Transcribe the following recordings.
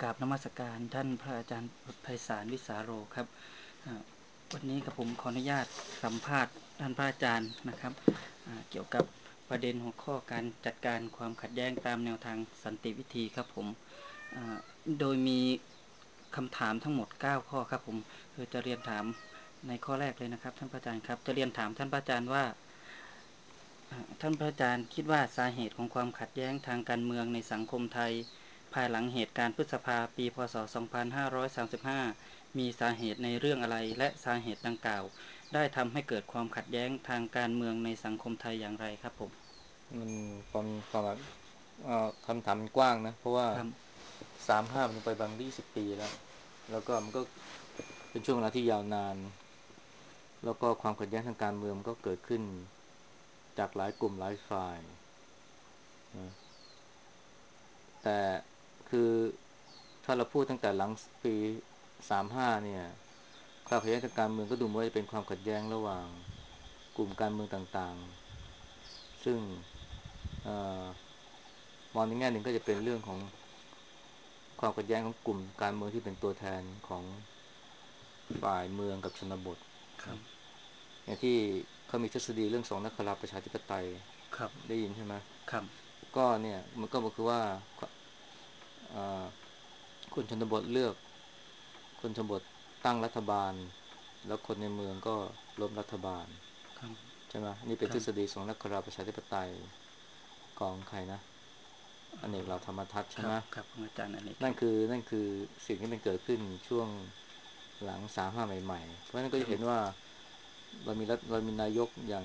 กราบนมัสการท่านพระอาจารย์ไพศาลวิสาโรครับอ่าวันนี้กับผมขออนุญาตสัมภาษณ์ท่านพระอาจารย์นะครับเกี่ยวกับประเด็นหัวข้อการจัดการความขัดแย้งตามแนวทางสันติวิธีครับผมอ่าโดยมีคำถามทั้งหมด9ข้อครับผมคือจะเรียนถามในข้อแรกเลยนะครับท่านพระอาจารย์ครับจะเรียนถามท่านพระอาจารย์ว่าท่านพระอาจารย์คิดว่าสาเหตุของความขัดแย้งทางการเมืองในสังคมไทยภายหลังเหตุการณ์พฤษภาปีพศ2535มีสาเหตุในเรื่องอะไรและสาเหตุดังกล่าวได้ทำให้เกิดความขัดแย้งทางการเมืองในสังคมไทยอย่างไรครับผมมันความแบบคำถามมันกว้างนะเพราะว่าครับ 35มันไปบาง20 ปีแล้วก็มันก็เป็นช่วงเวลาที่ยาวนานแล้วก็ความขัดแย้งทางการเมืองมันก็เกิดขึ้นจากหลายกลุ่มหลายฝ่ายนะแต่คือถ้าเราพูดตั้งแต่หลังปี35เนี่ยความขัดแย้งทางการเมืองก็ดูเหมือนจะเป็นความขัดแย้งระหว่างกลุ่มการเมืองต่างๆซึ่งเอ่อมองในแง่หนึ่งก็จะเป็นเรื่องของ ความขัดแย้งของกลุ่มการเมืองที่เป็นตัวแทนของฝ่ายเมืองกับชนบทนะครับอย่างที่เขามีทฤษฎีเรื่องสองนักราประชาธิปไตยครับได้ยินใช่ไหมครับก็เนี่ยมันก็คือว่าเอ่อคนชนบทเลือกคนชนบทตั้งรัฐบาลแล้วคนในเมืองก็ล้มรัฐบาลครับใช่ไหมนี่เป็นครับทฤษฎีสองนักราประชาธิปไตยของใครนะอเนกเหล่าธรรมทัศน์คใช่ไหมรับครับของอาจารย์อเนกครับนั่นคือสิ่งที่มันเกิดขึ้นช่วง หลัง35ใหม่ๆเพราะฉะนั้นก็ครับจะเห็นว่าเรามีนายกอย่าง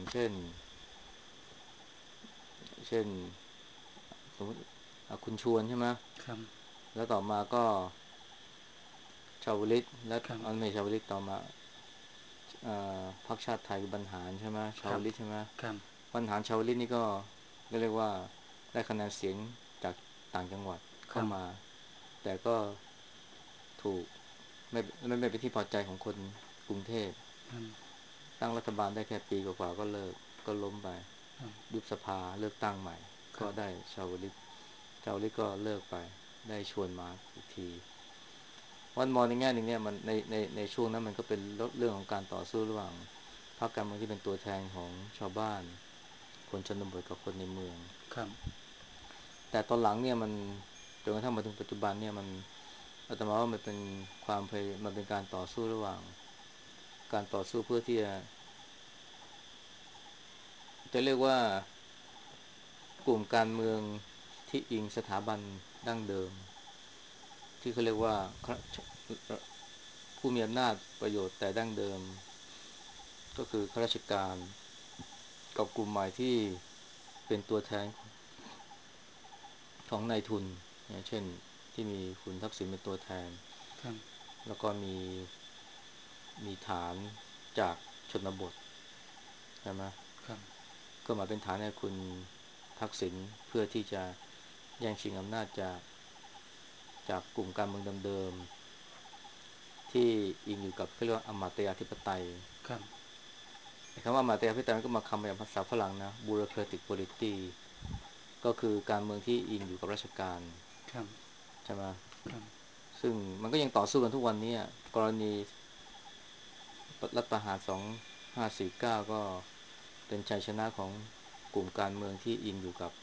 เช่นสมมติคุณชวนใช่ไหมครับแล้วต่อมาก็ชาวลิตและครับไม่ใช่ชาวลิตต่อมาพรรคชาติไทยบรรหารใช่ไหมชาวครับลิตใช่ไหมครับบรรหารชาวลิตนี่ก็เรียกว่าได้คะแนนเสียงจากต่างจังหวัดคเข้ารับมาแต่ก็ถูกไม่ไม่เป็นที่พอใจของคนกรุงเทพครับตั้งรัฐบาลได้แค่ปีกว่าๆก็เลิกก็ล้มไปยุบสภาเลือกตั้งใหม่ครับก็ได้ชาวลิตก็เลิกไปได้ชวนมาอีกทีวันมองในแง่หนึ่งเนี่ยมันในช่วงนั้นมันก็เป็นเรื่องของการต่อสู้ระหว่างพรรคการเมืองที่เป็นตัวแทนของชาวบ้านคนชนบทกับคนในเมืองครับแต่ตอนหลังเนี่ยมันจนกระทั่งมาถึงปัจจุบันเนี่ยมันอาตมาว่ามันเป็นมันเป็นการต่อสู้ระหว่างการต่อสู้เพื่อที่จะเรียกว่า กลุ่มการเมืองที่อิงสถาบันดั้งเดิมที่เขาเรียกว่าผู้มีอำนาจประโยชน์แต่ดั้งเดิมก็คือข้าราชการกับกลุ่มใหม่ที่เป็นตัวแทนของนายทุนอย่างเช่นที่มีคุณทักษิณเป็นตัวแทนครับแล้วก็มีฐานจากชนบทใช่ไหมครับก็มาเป็นฐานให้คุณทักษิณเพื่อที่จะแย่งชิงอำนาจจากกลุ่มการเมืองเดิมๆที่อิงอยู่กับเขาเรียกว่าอำมาตยาธิปไตยครับคำว่าอำมาตยาธิปไตยมันก็มาคำมาจากภาษาฝรั่งนะ bureaucratic polity ก็คือการเมืองที่อิงอยู่กับราชการครับใช่ไหมครับซึ่งมันก็ยังต่อสู้กันทุกวันนี้กรณีรัฐประหาร2549ก็เป็นชัยชนะของกลุ่มการเมืองที่อิงอยู่กับ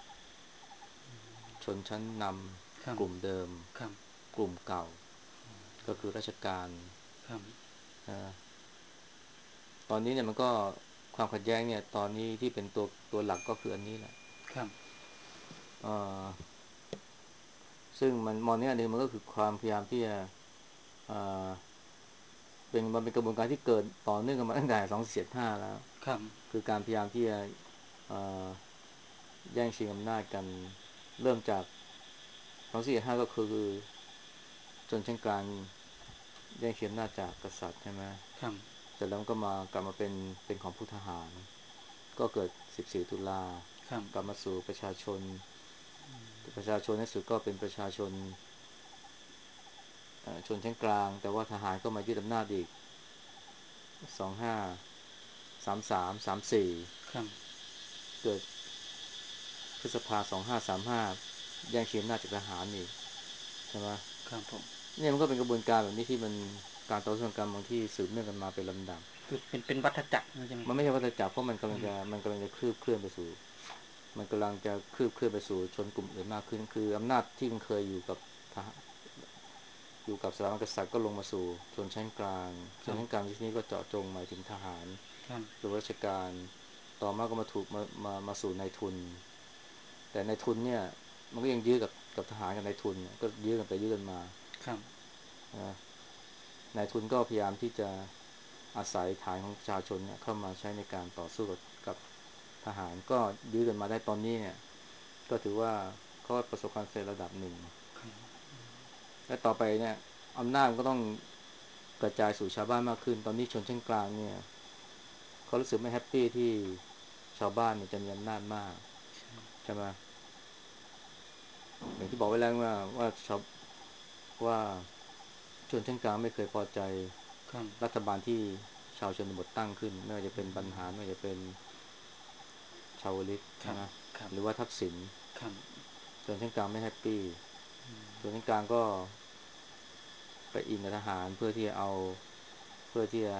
ชนชั้นนครับำกลุ่มเดิมครับกลุ่มเก่าก็คือราชการครับนะตอนนี้เนี่ยมันก็ความขัดแย้งเนี่ยตอนนี้ที่เป็นตัวหลักก็คืออันนี้แหละครับเอ่อซึ่งมันมองในอันหนึ่งมันก็คือความพยายามที่จะเอ่อมันเป็นกระบวนการที่เกิดต่อเนื่องกันมาตั้งแต่2475แล้วครับคือการพยายามที่จะเอ่อแย่งชิงอำนาจกันเริ่มจาก2475ก็คือชนชั้นกลางแย่งชิงอำนาจจากกษัตริย์ใช่ไหมครับเสร็จแล้วก็กลับมาเป็นของผู้ทหารก็เกิด14ตุลาครับกลับมาสู่ประชาชนในสุดก็เป็นประชาชนชนชั้นกลางแต่ว่าทหารก็มายึดอำนาจอีก2533 34 ครับเกิดพฤษภา2535แย่งชิงอำนาจจากทหารอีกใช่ไหมครับผมเนี่ยมันก็เป็นกระบวนการแบบนี้ที่มันการต่อสู้ทางการเมืองที่สืบเนื่องกันมาเป็นลำดับคือเป็นวัฏจักรใช่ไหมครับมันไม่ใช่วัฏจักรเพราะมันคกำลัรับงจะมันกำลังจะคืบเคลื่อนไปสู่มันกำลังจะคืบเคลื่อนไปสู่ชนกลุ่มอื่นมากขึ้นคืออำนาจที่มันเคยอยู่กับทหารอยู่กับสถาบันกษัตริย์ก็ลงมาสู่ชนชั้นกลางชครับนชั้นกลางที่นี้ก็เจาะจงหมายถึงทหารครับหรือราชการต่อมาก็มาถูกมาสู่นายทุนแต่นายทุนเนี่ยมันก็ยังยื้อกับทหารกับนายทุนก็ยื้อกันไปยื้อกันมาครับนะนายทุนก็พยายามที่จะอาศัยฐานของประชาชนเนี่ยเข้ามาใช้ในการต่อสู้กับทหารก็ยื้อกันมาได้ตอนนี้เนี่ยก็ถือว่าเขาประสบความสำเร็จระดับหนึ่งและต่อไปเนี่ยอำนาจก็ต้องกระจายสู่ชาวบ้านมากขึ้นตอนนี้ชนชั้นกลางเนี่ยเขารู้สึกไม่แฮปปี้ที่ชาวบ้านเนี่ยจะมีอำนาจมากใช่ไหมอย่างที่บอกไว้แล้วว่าชนชั้นกลางไม่เคยพอใจครับรัฐบาลที่ชาวชนบทตั้งขึ้นไม่ว่าจะเป็นบรรหารไม่ว่าจะเป็นชาวลิตครับใช่ไหมครับหรือว่าทักษิณครับชนชั้นกลางไม่แฮปปี้ชนชั้นกลางก็ไปอิงกับทหารเพื่อที่จะเอาเพื่อที่จะ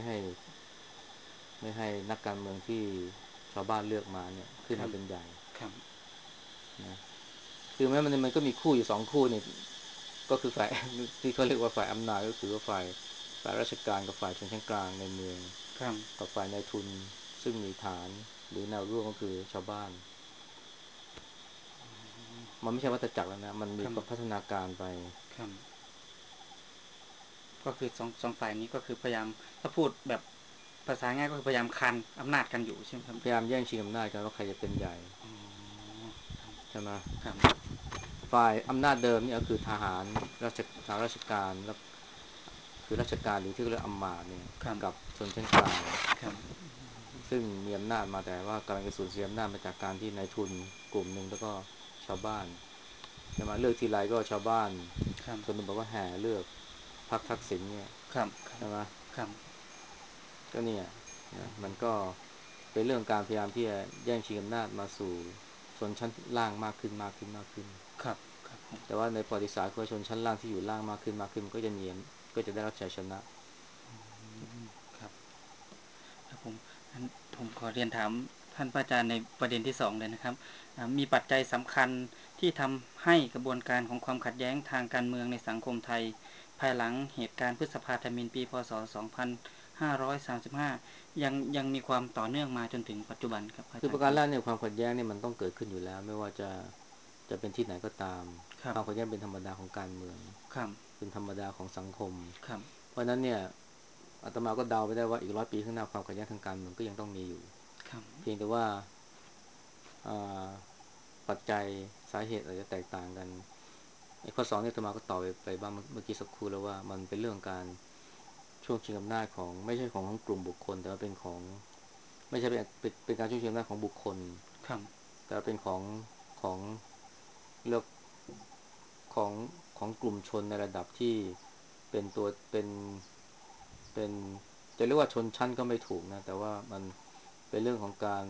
ไม่ให้นักการเมืองที่ชาวบ้านเลือกมาเนี่ยขึ้นครับมาเป็นใหญ่ครับนะคือแม้มันก็มีคู่อยู่สองคู่นี่ก็คือฝ่ายที่เขาเรียกว่าฝ่ายอำนาจก็คือว่าฝ่ายราชการกับฝ่ายชนชั้นกลางในเมืองครับกับฝ่ายนายทุนซึ่งมีฐานหรือแนวร่วมก็คือชาวบ้านมันไม่ใช่วัฏจักรแล้วนะมันคมีรับพัฒนาการไปครับก็คือสองฝ่ายนี้ก็คือพยายามถ้าพูดแบบภาษาง่ายก็คือพยายามคันอำนาจกันอยู่ใช่ไหมครับพยายามแย่งชิงอำนาจกันว่าใครจะเป็นใหญ่อ๋อใช่ไหมครับฝ่ายอำนาจเดิมเนี่ยก็คือทหารราชการแล้วคือราชการหรือที่เรียกอำมาตย์เนี่ยครับกับชนชั้นกลางครับซึ่งมีอำนาจมาแต่ว่ากำลังจะสูญเสียอำนาจมาจากการที่นายทุนกลุ่มหนึ่งแล้วก็ชาวบ้านจะมาเลือกทีไรก็ชาวบ้านครับชนบทก็แห่เลือกพรรคทักษิณเนี่ยครับครับใช่ไหมครับก็เนี่ยนะมันก็เป็นเรื่องการพยายามที่จะแย่งชิงอำนาจมาสู่ชนชั้นล่างมากขึ้นครับครับผมแต่ว่าในประวัติศาสตร์คือชนชั้นล่างที่อยู่ล่างมากขึ้นมันก็จะได้รับชัยชนะครับครับผมอันผมขอเรียนถามท่านพระอาจารย์ในประเด็นที่สองเลยนะครับมีปัจจัยสำคัญที่ทำให้กระบวนการของความขัดแย้งทางการเมืองในสังคมไทยภายหลังเหตุการณ์พฤษภาธมิฬปีพศ2535ยังมีความต่อเนื่องมาจนถึงปัจจุบันครับพระคือประอาจารย์ครับการแรกเนี่ยความขัดแย้งเนี่ยมันต้องเกิดขึ้นอยู่แล้วไม่ว่าจะเป็นที่ไหนก็ตามครับความขัดแย้งเป็นธรรมดาของการเมืองครับเป็นธรรมดาของสังคมครับเพราะฉะนั้นเนี่ยอาตมาก็เดาไปได้ว่าอีก100 ปีข้างหน้าความขัดแย้งทางการเมืองก็ยังต้องมีอยู่ครับเพียงแต่ว่าอ่าปัจจัยสาเหตุอาจจะแตกต่างกันไอ้ข้อสองเนี่ยอาตมาก็ตอบไปบ้างเมื่อกี้สักครู่แล้วว่ามันเป็นเรื่องการช่วงชิงอำนาจของไม่ใช่ของกลุ่มบุคคลแต่ว่าเป็นของไม่ใช่เป็นการช่วงชิงอำนาจของบุคคลครับแต่ว่าเป็นของเลือกของของกลุ่มชนในระดับที่เป็นตัวเป็นจะเรียกว่าชนชั้นก็ไม่ถูกนะแต่ว่ามันเป็นเรื่องของการ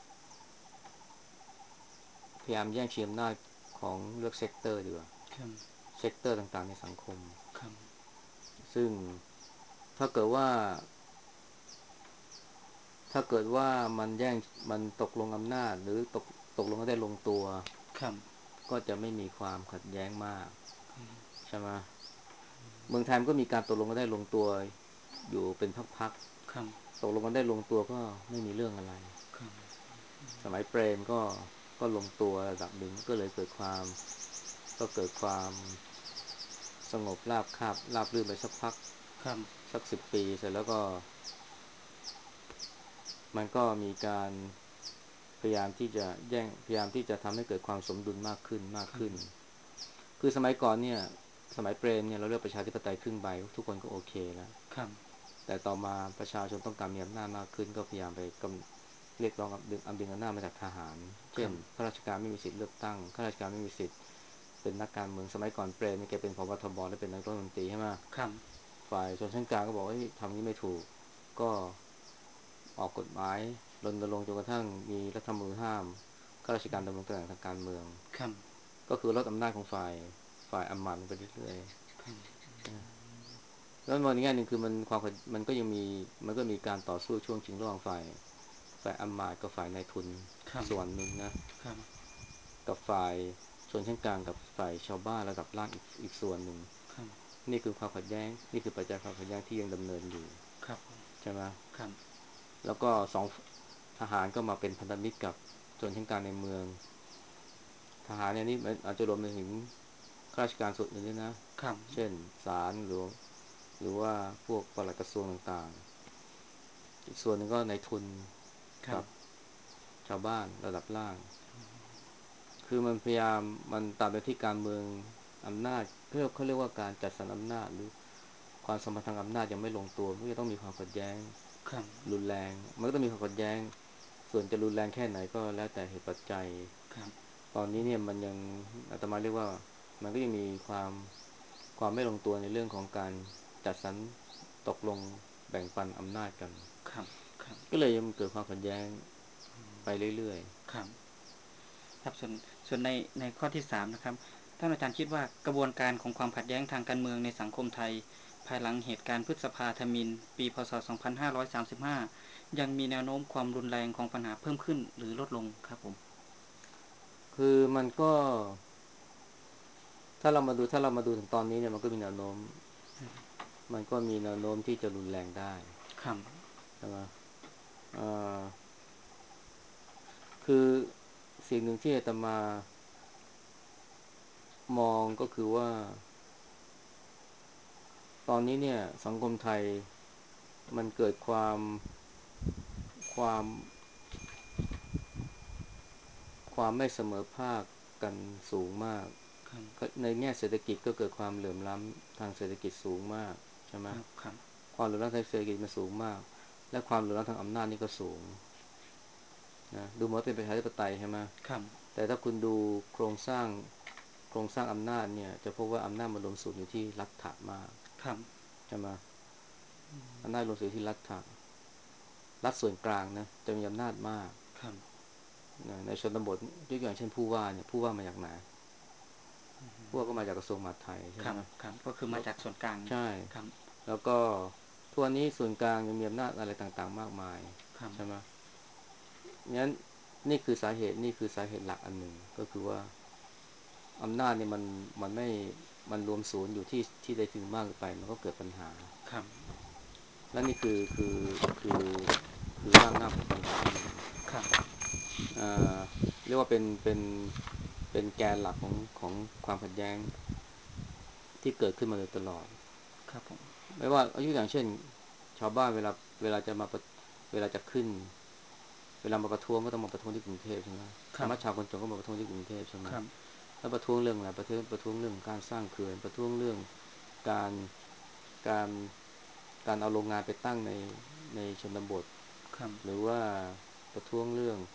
พยายามแย่งชิงอำนาจของเลือกเซกเตอร์ดีกว่าครับเซกเตอร์ต่างๆในสังคมครับซึ่งถ้าเกิดว่าถ้าเกิดว่ามันตกลงอำนาจหรือตกลงกันได้ลงตัวครับก็จะไม่มีความขัดแย้งมากใช่ไหมเมืองไทยมันก็มีการตกลงกันได้ลงตัวอยู่เป็นพักครับๆตกลงกันได้ลงตัวก็ไม่มีเรื่องอะไรครับสมัยเปรมก็ลงตัวระดับหนึ่งก็เลยเกิดความสงบราบรื่นไปสักพักครับสัก10 ปีเสร็จแล้วก็มันก็มีการพยายามที่จะทำให้เกิดความสมดุลมากขึ้นคือสมัยก่อนเนี่ยสมัยเปรมเนี่ยเราเลือกประชาธิปไตยครึ่งใบทุกคนก็โอเคแล้วครับแต่ต่อมาประชาชนต้องการมีอำนาจมากขึ้นก็พยายามไปเรียกร้องดึงอำนาจมาจากทหารคเช่นรับข้าราชการไม่มีสิทธิ์เลือกตั้งข้าราชการไม่มีสิทธิ์เป็นนักการเมืองสมัยก่อนเปรมเนี่ยแกเป็นผบทบและเป็นนายกรัฐมนตรีใช่ไหมครับฝ่ายชนชั้นกลางก็บอกว่าทำนี้ไม่ถูกก็ ออกกฎหมายรณรงค์จนกระทั่งมีรัฐธรรมนูญห้ามข้าราชการดำรงตำแหน่งทางการเมืองครับก็คือลดอำนาจของฝ่ายฝ่ายอัมมาตย์ลงไปเรื่อยครับๆนะแล้วมองในแง่หนึ่งคือมันก็ยังมีมันก็มีการต่อสู้ช่วงชิงระหว่างฝ่ายอัมมาตย์กับฝ่ายนายทุนครับส่วนหนึ่งนะครับกับฝ่ายชนชั้นกลางกับฝ่ายชาวบ้านระดับล่างอีกส่วนหนึ่งครับนี่คือความขัดแย้งนี่คือปัจจัยความขัดแย้งที่ยังดำเนินอยู่ครับผมใช่ไหมครับแล้วก็ทหารก็มาเป็นพันธมิตรกับชนชั้นกลางในเมืองทหารเนี่ยนี่อาจจะรวมไปถึงข้าราชการส่วนอื่นด้วยนะครับเช่นศาลหรือว่าพวกปลัดกระทรวงต่างๆอีกส่วนหนึ่งก็นายทุนครับกับชาวบ้านระดับล่าง คือมันพยายามมันตราบใดที่การเมืองอำนาจเขาเรียกว่าการจัดสรรอำนาจหรือความสมพันธ์ทางอำนาจยังไม่ลงตัวมันก็จะต้องมีความขัดแย้งครับรุนแรงมันก็ต้องมีความขัดแย้งส่วนจะรุนแรงแค่ไหนก็แล้วแต่เหตุปัจจัยครับตอนนี้เนี่ยมันยังอาตมาเรียกว่ามันก็ยังมีความไม่ลงตัวในเรื่องของการจัดสรรตกลงแบ่งปันอำนาจกันครับครับก็เลยยังเกิดความขัดแย้งไปเรื่อยครับครับส่วนในข้อที่3นะครับท่านอาจารย์คิดว่ากระบวนการของความขัดแย้งทางการเมืองในสังคมไทยภายหลังเหตุการณ์พฤษภาธมิฬปีพ.ศ. 2535ยังมีแนวโน้มความรุนแรงของปัญหาเพิ่มขึ้นหรือลดลงครับผมๆคือมันก็ ถ้าเรามาดูถึงตอนนี้เนี่ยมันก็มีแนวโน้มที่จะรุนแรงได้ครับใช่ไหมเอ่อคือสิ่งหนึ่งที่อาตมามองก็คือว่าตอนนี้เนี่ยสังคมไทยมันเกิดความความไม่เสมอภาคกันสูงมากครับในแง่เศรษฐกิจก็เกิดความเหลื่อมล้ำทางเศรษฐกิจสูงมากใช่ไหมครับครับความเหลื่อมล้ำทางเศรษฐกิจมันสูงมากและความเหลื่อมล้ำทางอำนาจนี่ก็สูง นะดูเหมือนเป็นประชาธิปไตยใช่ไหมครับแต่ถ้าคุณดูโครงสร้างอำนาจเนี่ยจะพบว่าอำนาจมันรวมศูนย์อยู่ที่รัฐะมากครับใช่ไหมอำนาจรวมศูนย์ที่รัฐส่วนกลางนะจะมีอำนาจมากครับนะในชนบทยกตัวอย่างเช่นผู้ว่าเนี่ยผู้ว่ามาจากไหนผู้ว่าก็มาจากกระทรวงมหาดไทยใช่ไหมครับครับก็คือมาแล้วจากส่วนกลางใช่ครับแล้วก็ทั่วนี้ส่วนกลางยังมีอำนาจอะไรต่างๆมากมายครับใช่ไหมงั้นนี่คือสาเหตุหลักอันหนึ่งก็คือว่า อำนาจเนี่ยมันไม่มันรวมศูนย์อยู่ที่ใดที่หนึ่งมากเกินไปมันก็เกิดปัญหาครับและนี่คือคือรากเหง้าของปัญหาอันหนึ่งครับอ่าเรียกว่าเป็นแกนหลักของความขัดแย้งที่เกิดขึ้นมาโดยตลอดครับผมไม่ว่าอายุอย่างเช่นชาวบ้านเวลาจะมาเวลาจะขึ้นเวลามาประท้วงก็ต้องมาประท้วงที่กรุงเทพใช่ไหมครับสามารถชาวคนจนก็มาประท้วงที่กรุงเทพใช่ไหมครับแล้วประท้วงเรื่องอะไรประท้วงเรื่องการสร้างเขื่อนประท้วงเรื่องการการการเอาโรงงานไปตั้งในชนบทครับหรือว่าประท้วงเรื่อง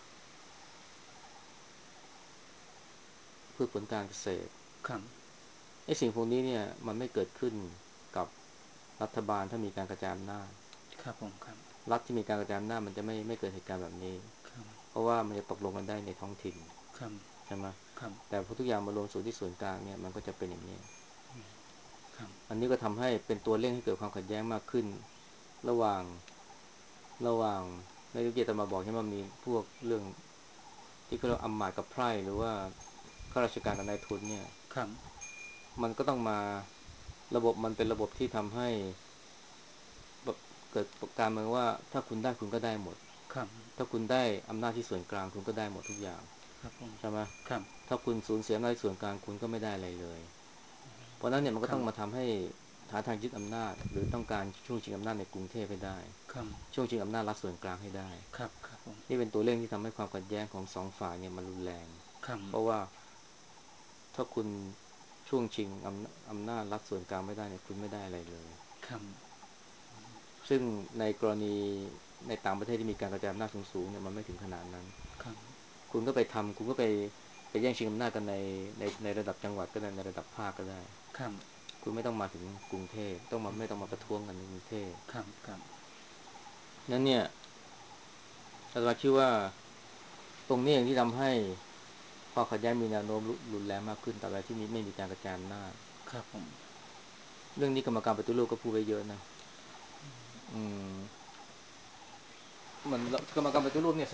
พืชผลการเกษตรครับไอ้สิ่งพวกนี้เนี่ยมันไม่เกิดขึ้นกับรัฐบาลถ้ามีการกระจายอำนาจครับผมครับรัฐที่มีการกระจายอำนาจมันจะไม่เกิดเหตุการณ์แบบนี้ครับเพราะว่ามันจะตกลงกันได้ในท้องถิ่นครับใช่ไหมครับแต่พอทุกอย่างมารวมศูนย์ที่ส่วนกลางเนี่ยมันก็จะเป็นอย่างนี้ครับอันนี้ก็ทำให้เป็นตัวเร่งให้เกิดความขัดแย้งมากขึ้นระหว่างระหว่างในที่เกียรติมาบอกใช่ไหมมีพวกเรื่องที่เขาเรียกอำมาตย์กับไพร่หรือว่าข้าราชการกับนายทุนเนี่ยครับมันก็ต้องมาระบบมันเป็นระบบที่ทำให้แบบเกิดการเมืองว่าถ้าคุณได้คุณก็ได้หมดครับถ้าคุณได้อำนาจที่ส่วนกลางคุณก็ได้หมดทุกอย่างครับผมใช่ไหมครับถ้าคุณสูญเสียอำนาจส่วนกลางคุณก็ไม่ได้อะไรเลยเพราะนั้นเนี่ยมันคก็รับต้องมาทำให้หาทางยึดอำนาจหรือต้องการช่วงชิงอำนาจในกรุงเทพให้ได้ครับช่วงชิงอำนาจรัฐส่วนกลางให้ได้ครับครับผมนี่เป็นตัวเร่งที่ทำให้ความขัดแย้งของสองฝ่ายเนี่ยมันรุนแรงครับเพราะว่าถ้าคุณช่วงชิงอำนาจรัฐส่วนกลางไม่ได้เนี่ยคุณไม่ได้อะไรเลยครับซึ่งในกรณีในต่างประเทศที่มีการกระจายอำนาจสูงๆเนี่ยมันไม่ถึงขนาดนั้นครับคุณก็ไปแย่งชิงอำนาจกันในระดับจังหวัดก็ได้ในระดับภาคก็ได้ครับคุณไม่ต้องมาถึงกรุงเทพไม่ต้องมาประท้วงกันในกรุงเทพครับครับนั้นเนี่ยอาตมาคิดว่าตรงนี้เองที่ทำให้พอความขัดแย้งมีแนวโน้มรุนแรงมากขึ้นตราบใดที่ไม่มีการกระจายอำนาจครับผมเรื่องนี้กรรมการปฏิรูปก็พูดไว้เยอะนะอืมเหมือนกรรมการปฏิรูปเนี่ย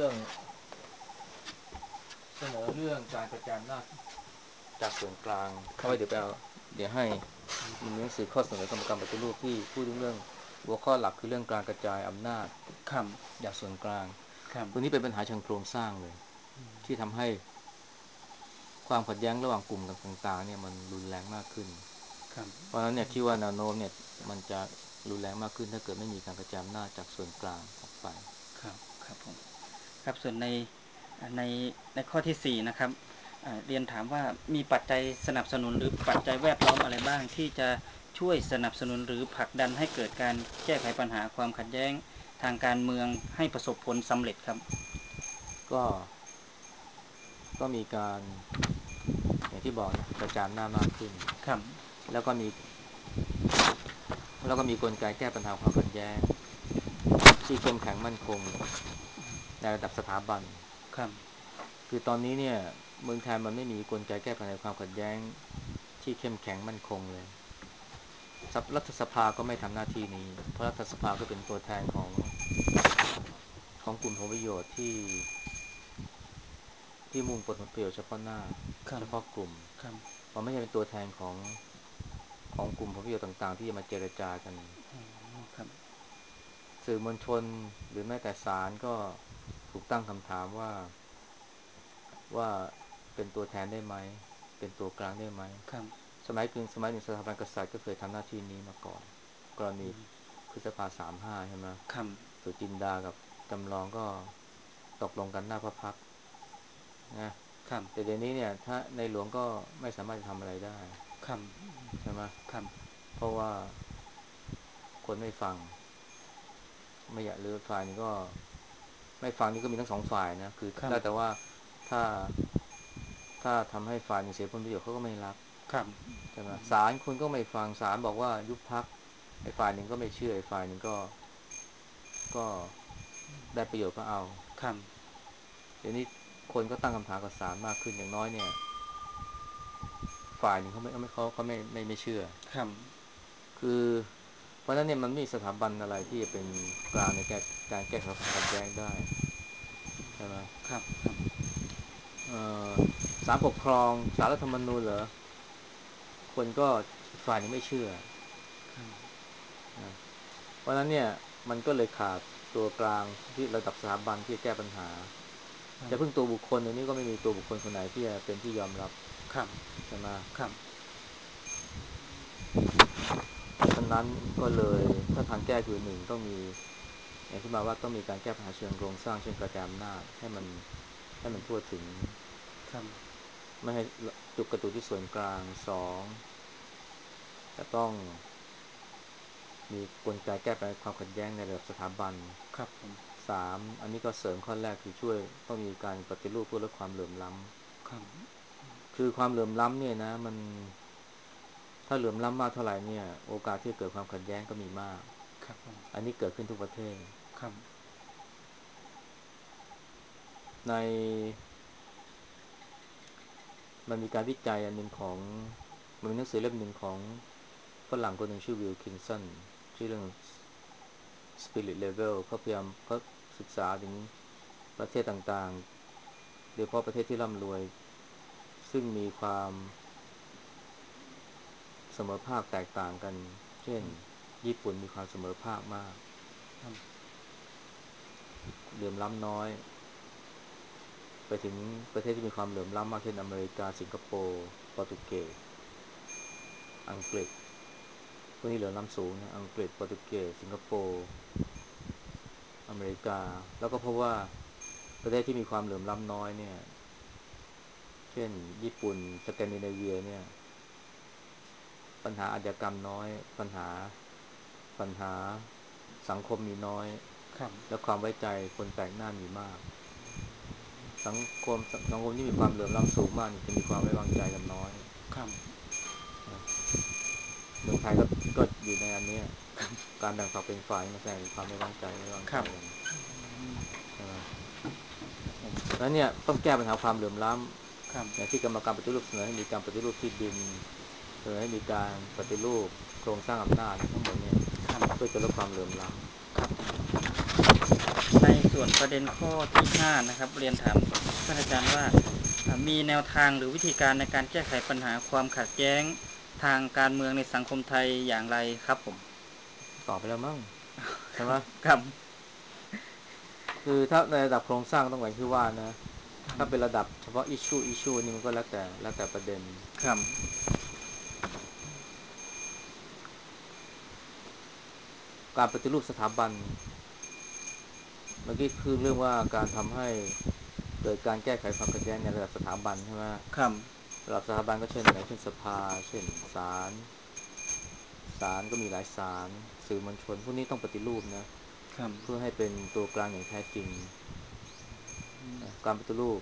เสนอเรื่องการกระจายอำนาจจากส่วนกลางคเอารับไว้เดี๋ยวให้มันมีหนังสือข้อเสนอกรรมการปฏิรูปที่พูดถึงเรื่องหัวข้อหลักคือเรื่องการกระจายอำนาจครับจากส่วนกลางครับตัวนี้เป็นปัญหาเชิงโครงสร้างเลยที่ทำให้ความขัดแย้งระหว่างกลุ่มต่างๆเนี่ยมันรุนแรงมากขึ้นครับเพราะฉะนั้นเนี่ยคิดว่าแนวโน้มเนี่ยมันจะรุนแรงมากขึ้นถ้าเกิดไม่มีการกระจายอำนาจจากส่วนกลางออกไปครับครับผมครับส่วนในในข้อที่4นะครับเรียนถามว่ามีปัจจัยสนับสนุนหรือปัจจัยแวดล้อมอะไรบ้างที่จะช่วยสนับสนุนหรือผลักดันให้เกิดการแก้ไขปัญหาความขัดแย้งทางการเมืองให้ประสบผลสำเร็จครับก็ก็มีการอย่างที่บอกนะคือกระจายอำนาจมากขึ้นครับแล้วก็มีแล้วก็มีกลไกแก้ปัญหาความขัดแย้งที่เข้มแข็งมั่นคงในระดับสถาบันครับคือตอนนี้เนี่ยเมืองไทยมันไม่มีกลไกแก้ปัญหาความขัดแย้งที่เข้มแข็งมั่นคงเลยรัฐสภาก็ไม่ทำหน้าที่นี้เพราะรัฐสภาก็เป็นตัวแทนของกลุ่มผลประโยชน์ที่มุ่งผลประโยชน์เฉพาะหน้าครับเฉพาะกลุ่มครับมันไม่ใช่เป็นตัวแทนของกลุ่มผลประโยชน์ต่างๆที่จะมาเจรจากันอ๋อครับสื่อมวลชนหรือแม้แต่ศาลก็ถูกตั้งคำถามว่าเป็นตัวแทนได้ไหมเป็นตัวกลางได้ไหมครับสมัยหนึ่งสถาบันกษัตริย์ก็เคยทำหน้าที่นี้มาก่อนกรณีพฤษภา35ใช่ไหมครับสุจินดากับจำลองก็ตกลงกันหน้าพระพักตร์นะครับแต่เดี๋ยวนี้เนี่ยถ้าในหลวงก็ไม่สามารถจะทำอะไรได้ครับใช่ไหมครับเพราะว่าคนไม่ฟังไม่อยากหรือฝ่ายนี้ก็ไม่ฟังนี่ก็มีทั้งสองฝ่ายนะคือครับได้แต่ว่าถ้าถ้าทำให้ฝ่ายหนึ่งเสียผลประโยชน์เขาก็ไม่รับครับใช่ไหมศาลคุณก็ไม่ฟังศาลบอกว่ายุบพรรคไอ้ฝ่ายหนึ่งก็ไม่เชื่อไอ้ฝ่ายหนึ่งก็ได้ประโยชน์ก็เอาครับเดี๋ยวนี้คนก็ตั้งคำถามกับศาลมากขึ้นอย่างน้อยเนี่ยฝ่ายหนึ่งเขาไม่เชื่อครับคือเพราะฉะนั้นเนี่ยมันไม่มีสถาบันอะไรที่จะเป็นกลางในการแก้ไขความขัดแย้งได้ใช่ไหมครับครับเอ่อศาลปกครองศาลรัฐธรรมนูญเหรอคนก็อีกฝ่ายหนึงไม่เชื่อนะเพราะฉะนั้นเนี่ยมันก็เลยขาดตัวกลางที่ระดับสถาบันที่จะแก้ปัญหาครับจะพึ่งตัวบุคคลอันนี้ก็ไม่มีตัวบุคคลคนไหนที่จะเป็นที่ยอมรับครับใช่ไหมครับเพราะฉะนั้นก็เลยถ้าทางแก้คือหนึ่งต้องมีอย่างที่มาว่าต้องมีการแก้ปัญหาเชิงโครงสร้างเช่นกระจายอำนาจให้มันทั่วถึงครับไม่ให้จุกกระตุกที่ส่วนกลางสองจะต้องมีกลไกแก้ปัญหาความขัดแย้งในระดับสถาบันครับผมสามอันนี้ก็เสริมข้อแรกคือช่วยต้องมีการปฏิรูปเพื่อลดความเหลื่อมล้ครับำคือความเหลื่อมล้ำเนี่ยนะมันถ้าเหลื่อมล้ำมากเท่าไหร่เนี่ยโอกาสที่จะเกิดความขัดแย้งก็มีมากครับผมอันนี้เกิดขึ้นทุกประเทศครับในมันมีการวิจัยอันหนึ่งของมันมีหนังสือเล่มหนึ่งของฝรั่งคนหนึ่งชื่อวิลคินสันชื่อเรื่อง Spirit Level เขาพยายามเขาศึกษาถึงประเทศต่างๆโดยเฉพาะประเทศที่ร่ำรวยซึ่งมีความเสมอภาคแตกต่างกันเช่นญี่ปุ่นมีความเสมอภาคมากครับเหลื่อมล้ำน้อยไปถึงประเทศที่มีความเหลื่อมล้ำมากเช่นอเมริกาสิงคโปร์โปรตุเกสอังกฤษพวกนี้เหลื่อมล้ำสูงนะอังกฤษโปรตุเกสสิงคโปร์อเมริกาแล้วก็เพราะว่าประเทศที่มีความเหลื่อมล้ำน้อยเนี่ยเช่นญี่ปุ่นสแกนดิเนเวียเนี่ยปัญหาอาชญากรรมน้อยปัญหาสังคมมีน้อยครับและความไว้ใจคนแปลกหน้ามีมากสังคมสังคมที่มีความเหลื่อมล้ำสูงมากนี่จะมีความไว้วางใจกันน้อยครับนะเมืองไทยก็อยู่ในอันเนี้ยการแบ่งฝักเป็นฝ่ายมาแสดงความไม่วางครับใจกันอืมใช่ไหมครับผมแล้วเนี่ยต้องแก้ปัญหาความเหลื่อมล้ำครับอย่างที่กรรมการปฏิรูปเสนอให้มีการปฏิรูปที่ดินเสนอให้มีการปฏิรูปโครงสร้างอำนาจเนี่ยทั้งหมดเนี่ยเพื่อครับจะลดความเหลื่อมล้ครับในส่วนประเด็นข้อที่5นะครับเรียนถามท่านอาจารย์ว่ามีแนวทางหรือวิธีการในการแก้ไขปัญหาความขัดแย้งทางการเมืองในสังคมไทยอย่างไรครับผมำต่อไปแล้วมั้งใช่ไหมครับครับคือถ้าในระดับโครงสร้างต้องอย่างที่ว่านะถ้าเป็นระดับเฉพาะอิชชูนี่มันก็แล้วแต่ประเด็นครับการปฏิรูปสถาบันเมื่อกี้คือเรื่องว่าการทำให้เกิดการแก้ไขความขัดแย้งในระดับสถาบันใช่ไหมครับระดับสถาบันก็เช่นอะไรเช่นสภาเช่นศาลศาลก็มีหลายศาลสื่อมวลชนพวกนี้ต้องปฏิรูปนะครับเพื่อให้เป็นตัวกลางอย่างแท้จริงนะการ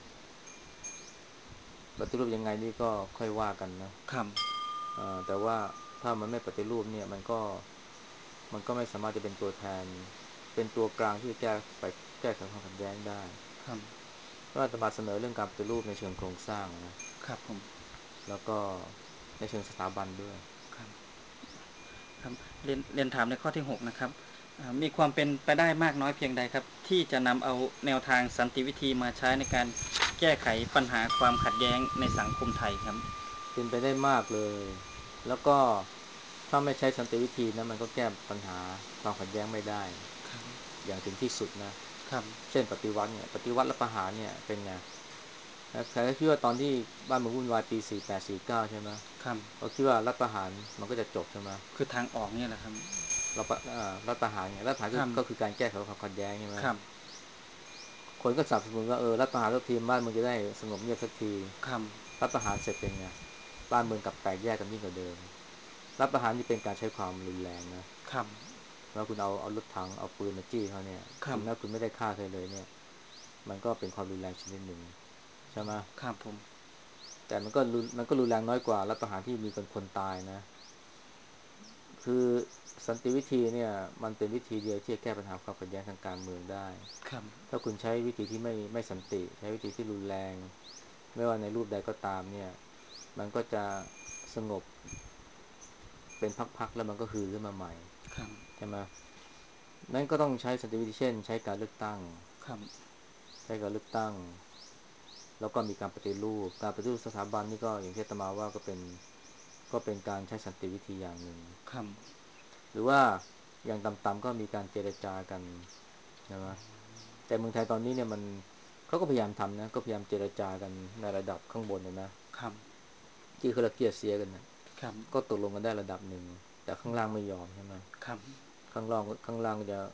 ปฏิรูปยังไงนี่ก็ค่อยว่ากันนะครับแต่ว่าถ้ามันไม่ปฏิรูปเนี่ยมันก็ไม่สามารถจะเป็นตัวแทนเป็นตัวกลางที่จะแก้ไขความขัดแย้งได้ครับก็อาตมาเสนอเรื่องการปฏิรูปในเชิงโครงสร้างนะครับผมแล้วก็ในเชิงสถาบันด้วยครับครับเรียนถามในข้อที่6นะครับมีความเป็นไปได้มากน้อยเพียงใดครับที่จะนำเอาแนวทางสันติวิธีมาใช้ในการแก้ไขปัญหาความขัดแย้งในสังคมไทยครับเป็นไปได้มากเลยแล้วก็ถ้าไม่ใช้สันติวิธีนะมันก็แก้ปัญหาความขัดแย้งไม่ได้ครับอย่างถึงที่สุดนะครับเช่นปฏิวัติเนี่ยปฏิวัติและประหารเนี่ยเป็นไงใครก็คิดว่าตอนที่บ้านเมืองวุ่นวายปี48 49ใช่ไหมครับเราคิดว่ารัฐประหารมันก็จะจบใช่ไหมคือทางออกเนี่ยแหละครับรัฐประหารไงรัฐประหารครับก็คือการแก้ไขความขัดแย้งใช่ไหมครับคนก็สนับสนุนว่ารัฐประหารสักทีบ้านเมืองจะได้สงบเงียบสักทีครับรัฐประหารเสร็จเป็นไงบ้านเมืองกลับแตกแยกกันยิ่งกว่าเดิมรัฐประหารนี่เป็นการใช้ความรุนแรงนะครับแล้วคุณเอารถถังเอาปืนมาจี้เขาเนี่ยครับถึงแม้คุณไม่ได้ฆ่าใครเลยเนี่ยมันก็เป็นความรุนแรงชนิดหนึ่งใช่ไหมครับผมแต่มันก็รุนแรงน้อยกว่ารัฐประหารที่มีคนตายนะคือสันติวิธีเนี่ยมันเป็นวิธีเดียวที่จะแก้ปัญหาความขัดแย้งทางการเมืองได้ครับถ้าคุณใช้วิธีที่ไม่สันติใช้วิธีที่รุนแรงไม่ว่าในรูปใดก็ตามเนี่ยมันก็จะสงบเป็นพักๆแล้วมันก็ฮือขึ้นมาใหม่ครับใช่ไหมนั้นก็ต้องใช้สันติวิธีเช่นใช้การเลือกตั้งครับใช้การเลือกตั้งแล้วก็มีการปฏิรูปสถาบันนี่ก็อย่างที่อาตมาว่าก็เป็นการใช้สันติวิธีอย่างหนึ่งครับหรือว่าอย่างต่ำๆก็มีการเจรจากันใช่ไหมแต่เมืองไทยตอนนี้เนี่ยเขาก็พยายามทำนะก็พยายามเจรจากันในระดับข้างบนนะครับที่เขาละเกียดเสียกันนะครับก็ตกลงกันได้ระดับหนึ่งแต่ข้างล่างไม่ยอมใช่ไหมครับข้างล่างก็จะ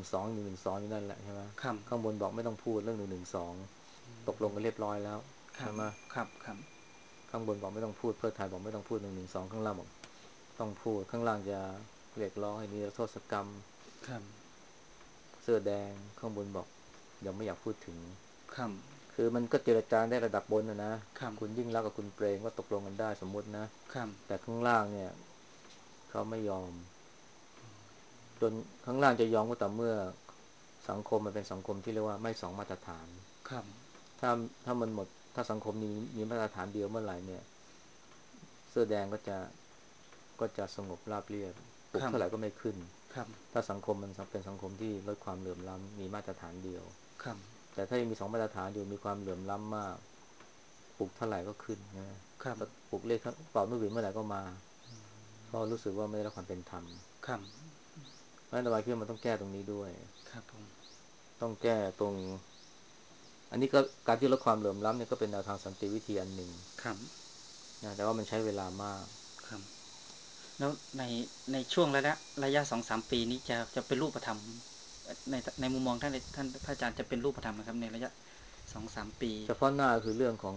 112อยู่นั่นแหละใช่ไหมครับข้างบนบอกไม่ต้องพูดเรื่อง112ตกลงกันเรียบร้อยแล้วครับใช่ไหมครับครับข้างบนบอกไม่ต้องพูดเพื่อไทยบอกไม่ต้องพูด112ข้างล่างบอกต้องพูดข้างล่างจะเรียกร้องให้นิรโทษกรรมครับเสื้อแดงข้างบนบอกยังไม่อยากพูดถึงครับคือมันก็เจรจาได้ระดับบนนะครับคุณยิ่งรักษณ์กับคุณเปรมก็ตกลงกันได้สมมุตินะครับแต่ข้างล่างเนี่ยเขาไม่ยอมจนข้างล่างจะยอมก็ต่อเมื่อสังคมมันเป็นสังคมที่เรียกว่าไม่สองมาตรฐานครับถ้าถ้ามันหมดถ้าสังคมนี้มีมาตรฐานเดียวเมื่อไหร่เนี่ยเสื้อแดงก็จะสงบราบเรียบปลุครับกเท่าไหร่ก็ไม่ขึ้นครับถ้าสังคมมันเป็นสังคมที่ลดความเหลื่อมล้ำมีมาตรฐานเดียวครับแต่ถ้ายังมีสองมาตรฐานอยู่มีความเหลื่อมล้ำมากปลุกเท่าไหร่ก็ขึ้นนะครับปลุกเรียกเป่านกหวีดเมื่อไหร่ก็มาเพราะรู้สึกว่าไม่ได้รับความเป็นธรรมครับเพราะฉะนั้นเราคิดว่ามันต้องแก้ตรงนี้ด้วยครับผมต้องแก้ตรงอันนี้ก็การที่ลดความเหลื่อมล้ำเนี่ยก็เป็นแนวทางสันติวิธีอันหนึ่งครับนะแต่ว่ามันใช้เวลามากครับแล้วในช่วงระยะ2-3 ปีนี้จะเป็นรูปธรรมในมุมมองท่านพระอาจารย์จะเป็นรูปธรรมนะครับในระยะ2-3 ปีเฉพาะหน้าคือ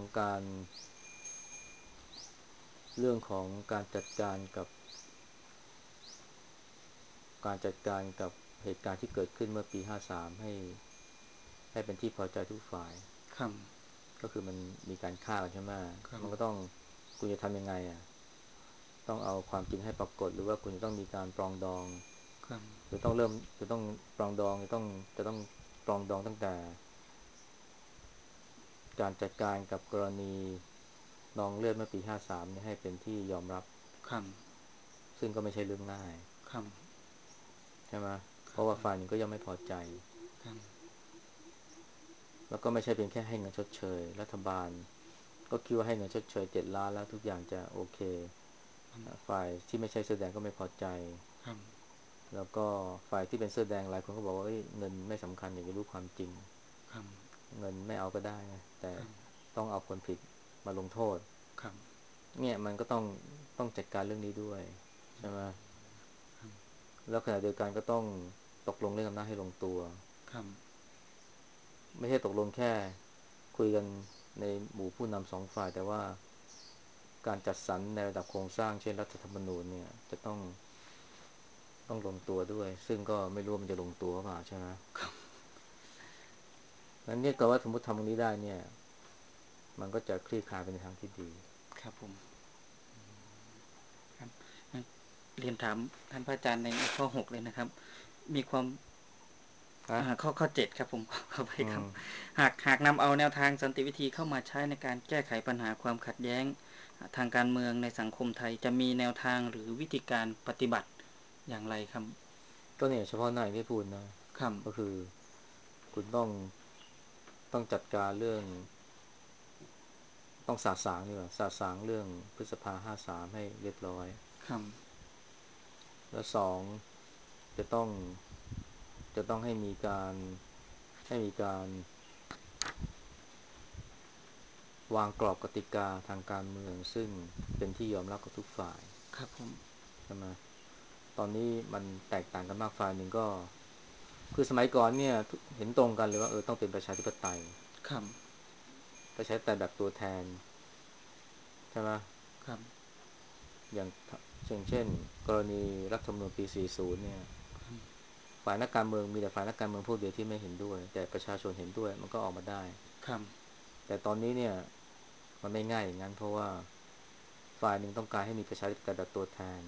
เรื่องของการจัดการกับเหตุการณ์ที่เกิดขึ้นเมื่อปี53ให้เป็นที่พอใจทุกฝ่ายครับก็คือมันมีการฆ่ากันใช่ไหมครับมันก็ต้องคุณจะทำยังไงอ่ะต้องเอาความจริงให้ปรากฏหรือว่าคุณจะต้องมีการปรองดองครับหรือต้องเริ่มจะต้องปรองดองจะต้องปรองดองตั้งแต่การจัดการกับกรณีนองเลือดเมื่อปี53เนี่ยให้เป็นที่ยอมรับครับซึ่งก็ไม่ใช่เรื่องง่ายครับใช่ไหมเพครับราะว่าฝ่ายหนึ่งก็ย่อมไม่พอใจครับแล้วก็ไม่ใช่เพียงแค่ให้เงินชดเชยรัฐบาลก็คิดว่าให้เงินชดเชย7 ล้านแล้วทุกอย่างจะโอเคฝ่ายที่ไม่ใช่เสื้อแดงก็ไม่พอใจครับแล้วก็ฝ่ายที่เป็นเสื้อแดงหลายคนก็บอกว่าเงินไม่สำคัญอยากจะรู้ความจริงครับเงินไม่เอาก็ได้นะแต่ครับต้องเอาคนผิดมาลงโทษครับเนี่ยมันก็ต้องจัดการเรื่องนี้ด้วยใช่ไหมครับแล้วขณะเดียวกันก็ต้องตกลงเรื่องอำนาจให้ลงตัวครับไม่ใช่ตกลงแค่คุยกันในหมู่ผู้นำ2 ฝ่ายแต่ว่าการจัดสรรในระดับโครงสร้างเช่นรัฐธรรมนูญเนี่ยจะต้องลงตัวด้วยซึ่งก็ไม่รู้ว่ามันจะลงตัวหรือเปล่าใช่ไหมงั้นเนี่ยก็ว่าสมมติทำตรงนี้ได้เนี่ยมันก็จะคลี่คลายไปในทางที่ดีครับผมครับเรียนถามท่านพระอาจารย์ในข้อ6เลยนะครับมีความนะข้อ7ครับผมขอไปอืมครับหากนำเอาแนวทางสันติวิธีเข้ามาใช้ในการแก้ไขปัญหาความขัดแย้งทางการเมืองในสังคมไทยจะมีแนวทางหรือวิธีการปฏิบัติอย่างไรครับก็เนี่ยเฉพาะหน้าอย่างที่พูดนะครับก็คือคุณต้องจัดการเรื่องต้องสาสางดีกว่าสาสางเรื่องพฤษภา53ให้เรียบร้อยครับแล้ว2จะต้องจะต้องให้มีการวางกรอบกติกาทางการเมืองซึ่งเป็นที่ยอมรับกับทุกฝ่ายครับผมใช่ไหมตอนนี้มันแตกต่างกันมากฝ่ายหนึ่งก็คือสมัยก่อนเนี่ยเห็นตรงกันเลยว่าต้องเป็นประชาธิปไตยครับประชาธิปไตยแบบตัวแทนใช่ไหมครับอย่างเช่นกรณีรัฐธรรมนูญปี40เนี่ยฝ่ายนักการเมืองมีแต่ฝ่ายนักการเมืองพวกเดียวที่ไม่เห็นด้วยแต่ประชาชนเห็นด้วยมันก็ออกมาได้ครับแต่ตอนนี้เนี่ยมันไม่ง่ายอย่างนั้นเพราะว่าฝ่ายหนึ่งต้องการให้มีประชาธิปไตยแบบตัวแทน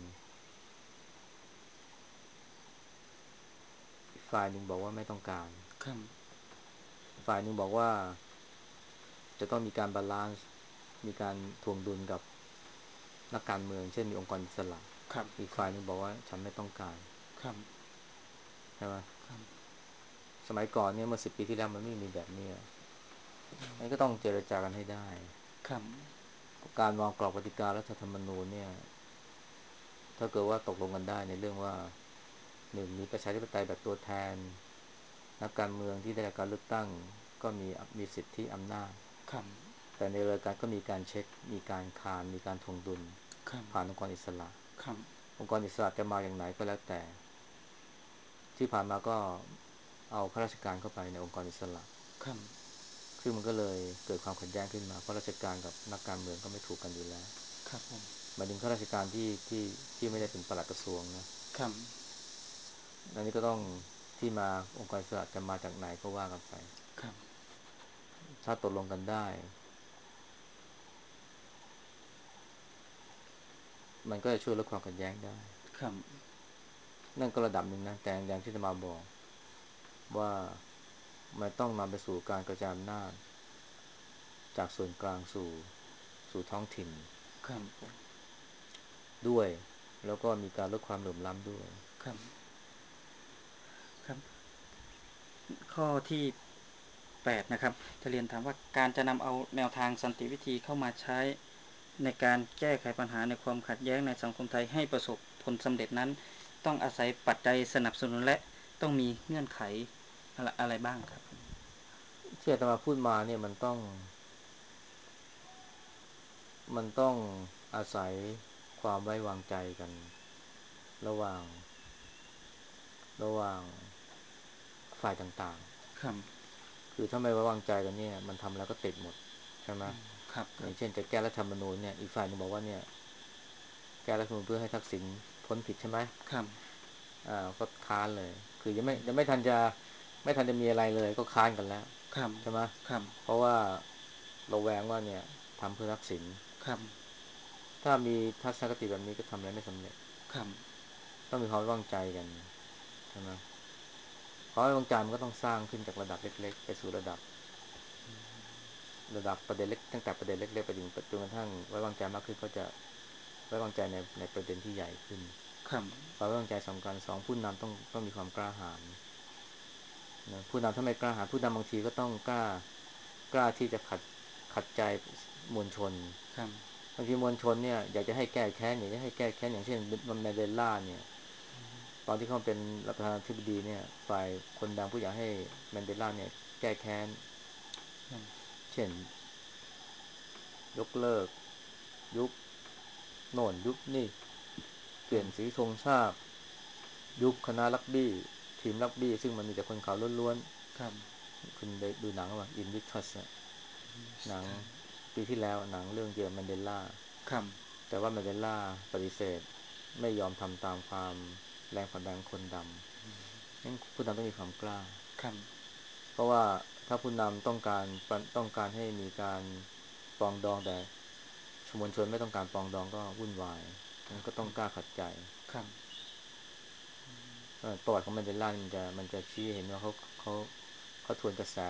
อีกฝ่ายหนึ่งบอกว่าไม่ต้องการครับฝ่ายหนึ่งบอกว่าจะต้องมีการบาลานซ์มีการถ่วงดุลกับนักการเมืองเช่นมีองค์กรอิสระครับอีกครับฝ่ายหนึ่งบอกว่าฉันไม่ต้องการครับใช่ไหมครับสมัยก่อนเนี่ยเมื่อ10 ปีที่แล้วมันไม่มีแบบนี้อันนี้ก็ต้องเจรจากันให้ได้ครับการวางกรอบกติการัฐธรรมนูญเนี่ยถ้าเกิดว่าตกลงกันได้ในเรื่องว่า1มีประชาธิปไตยแบบตัวแทนนักการเมืองที่ได้รับการเลือกตั้งก็มีสิทธิอำนาจครับแต่ในรายการก็มีการเช็คมีการคานมีการทวงดุลครับผ่านองค์กรอิสระครับองค์กรอิสระจะมาอย่างไหนก็แล้วแต่ที่ผ่านมาก็เอาข้าราชการเข้าไปในองค์กรอิสระครับซึ่งมันก็เลยเกิดความขัดแย้งขึ้นมาเพราะราชการกับนักการเมืองก็ไม่ถูกกันอยู่แล้วครับผมหมายถึงข้าราชการที่ไม่ได้เป็นปลัดกระทรวงนะครับอันนี้ก็ต้องที่มาองค์กรอิสระจะมาจากไหนก็ว่ากันไปครับถ้าตกลงกันได้มันก็จะช่วยลดความขัดแย้งได้ครับนั่นก็ระดับหนึ่งนะแต่อย่างที่จะมาบอกว่ามันต้องนำไปสู่การกระจายอำนาจจากส่วนกลางสู่ท้องถิ่นครับผมด้วยแล้วก็มีการลดความเหลื่อมล้ำด้วยครับครับข้อที่8นะครับจะเรียนถามว่าการจะนำเอาแนวทางสันติวิธีเข้ามาใช้ในการแก้ไขปัญหาในความขัดแย้งในสังคมไทยให้ประสบผลสำเร็จนั้นต้องอาศัยปัจจัยสนับสนุนและต้องมีเงื่อนไขอะไรบ้างครับที่อาตมาพูดมาเนี่ยมันต้องอาศัยความไว้วางใจกันระหว่างระหว่างฝ่ายต่างครับๆคือถ้าไม่ไว้วางใจกันเนี่ยมันทำแล้วก็ติดหมดใช่ไหมครับครับอย่างเช่นจะแก้รัฐธรรมนูญเนี่ยอีกฝ่ายหนึงบอกว่าเนี่ยแก้รัฐธรรมนูญเพื่อให้ทักษิณพ้นผิดใช่ไหมครับก็ค้านเลยคือยังไม่ทันจะมีอะไรเลยก็ค้านกันแล้วครับใช่ไหมครับเพราะว่าเราแวงว่าเนี่ยทำเพื่อทักษิณครับถ้ามีทัศนคติแบบนี้ก็ทำอะไรไม่สำเร็จครับต้องมีความไว้วางใจกันใช่ไหมความไว้วางใจมันก็ต้องสร้างขึ้นจากระดับเล็กๆไปสู่ระดับระดับประเด็นเล็กตั้งแต่ประเด็นเล็กๆไปถึงจนกระทั่งไว้วางใจมากขึ้นเขาจะไว้วางใจในประเด็นที่ใหญ่ขึ้นครับความไว้วางใจสำคัญสองผู้นำต้องมีความกล้าหาญนะผู้นำถ้าไม่กล้าหาญผู้นำบางทีก็ต้องกล้าที่จะขัดใจมวลชนครับบางทีมวลชนเนี่ยอยากจะให้แก้แค้นอยากจะให้แก้แค้นอย่างเช่นแมนเดลาเนี่ยตอนที่เขาเป็นประธานาธิบดีเนี่ยฝ่ายคนดังผู้อยากให้แมนเดลาเนี่ยแก้แค้นครับเช่นยกเลิกยุบโน่นยุบนี่เปลี่ยนสีธงชาติยุบคณะรักบี้ทีมรักบี้ซึ่งมันมีแต่คนขาวล้วนครับๆคุณได้ดูหนังว่าอินวิทัสหนังปีที่แล้วหนังเรื่องเกี่ยวกับแมนเดลาครับแต่ว่าแมนเดลาปฏิเสธไม่ยอมทำตามความแรงผลักดันคนดำนั้นผู้นำต้องมีความกล้าครับเพราะว่าถ้าผู้นำต้องการให้มีการปรองดองแต่มวลชนไม่ต้องการปรองดองก็วุ่นวายนั้นก็ต้องกล้าขัดใจครับประวัติของแมนเดลามันจะชี้เห็นว่าเขาทวนกระแส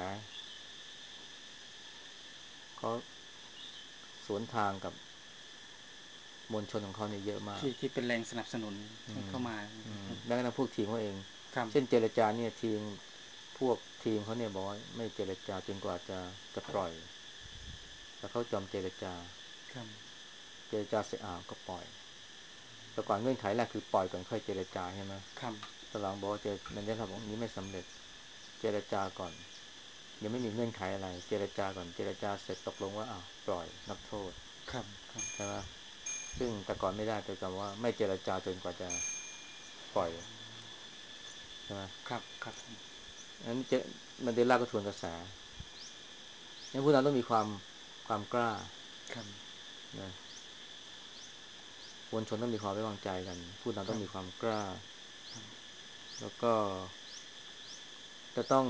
เขาสวนทางกับมวลชนของเขาเนี่ยเยอะมากที่เป็นแรงสนับสนุนอืมให้เข้ามาแม้กระทั่งพวกทีมเขาเองครับเช่นเจรจาเนี่ยพวกทีมเขาเนี่ยบอกว่าไม่เจรจาจนกว่าจะปล่อยแต่เขายอมเจรจาครับเจรจาเสร็จก็ปล่อยแต่ก่อนเงื่อนไขแรกคือปล่อยก่อนค่อยเจรจาใช่ไหมครับตอนหลังบอกว่ามันได้ทำอย่างนี้ไม่สำเร็จเจรจาก่อนยังไม่มีเงื่อนไขอะไรเจรจาก่อนเจรจาเสร็จตกลงว่าปล่อยนักโทษครับครับใช่ไหมซึ่งแต่ก่อนไม่ได้แต่ก่อนว่าไม่เจรจาจนกว่าจะปล่อยใช่ไหมครับครับอันนี้มันเดลล่าก็ทวนกระแสงั้นผู้นำต้องมีความกล้าครับนะมวลชนต้องมีความไว้วางใจกันผู้นำครับต้องมีความกล้าครับแล้วก็จะต้อง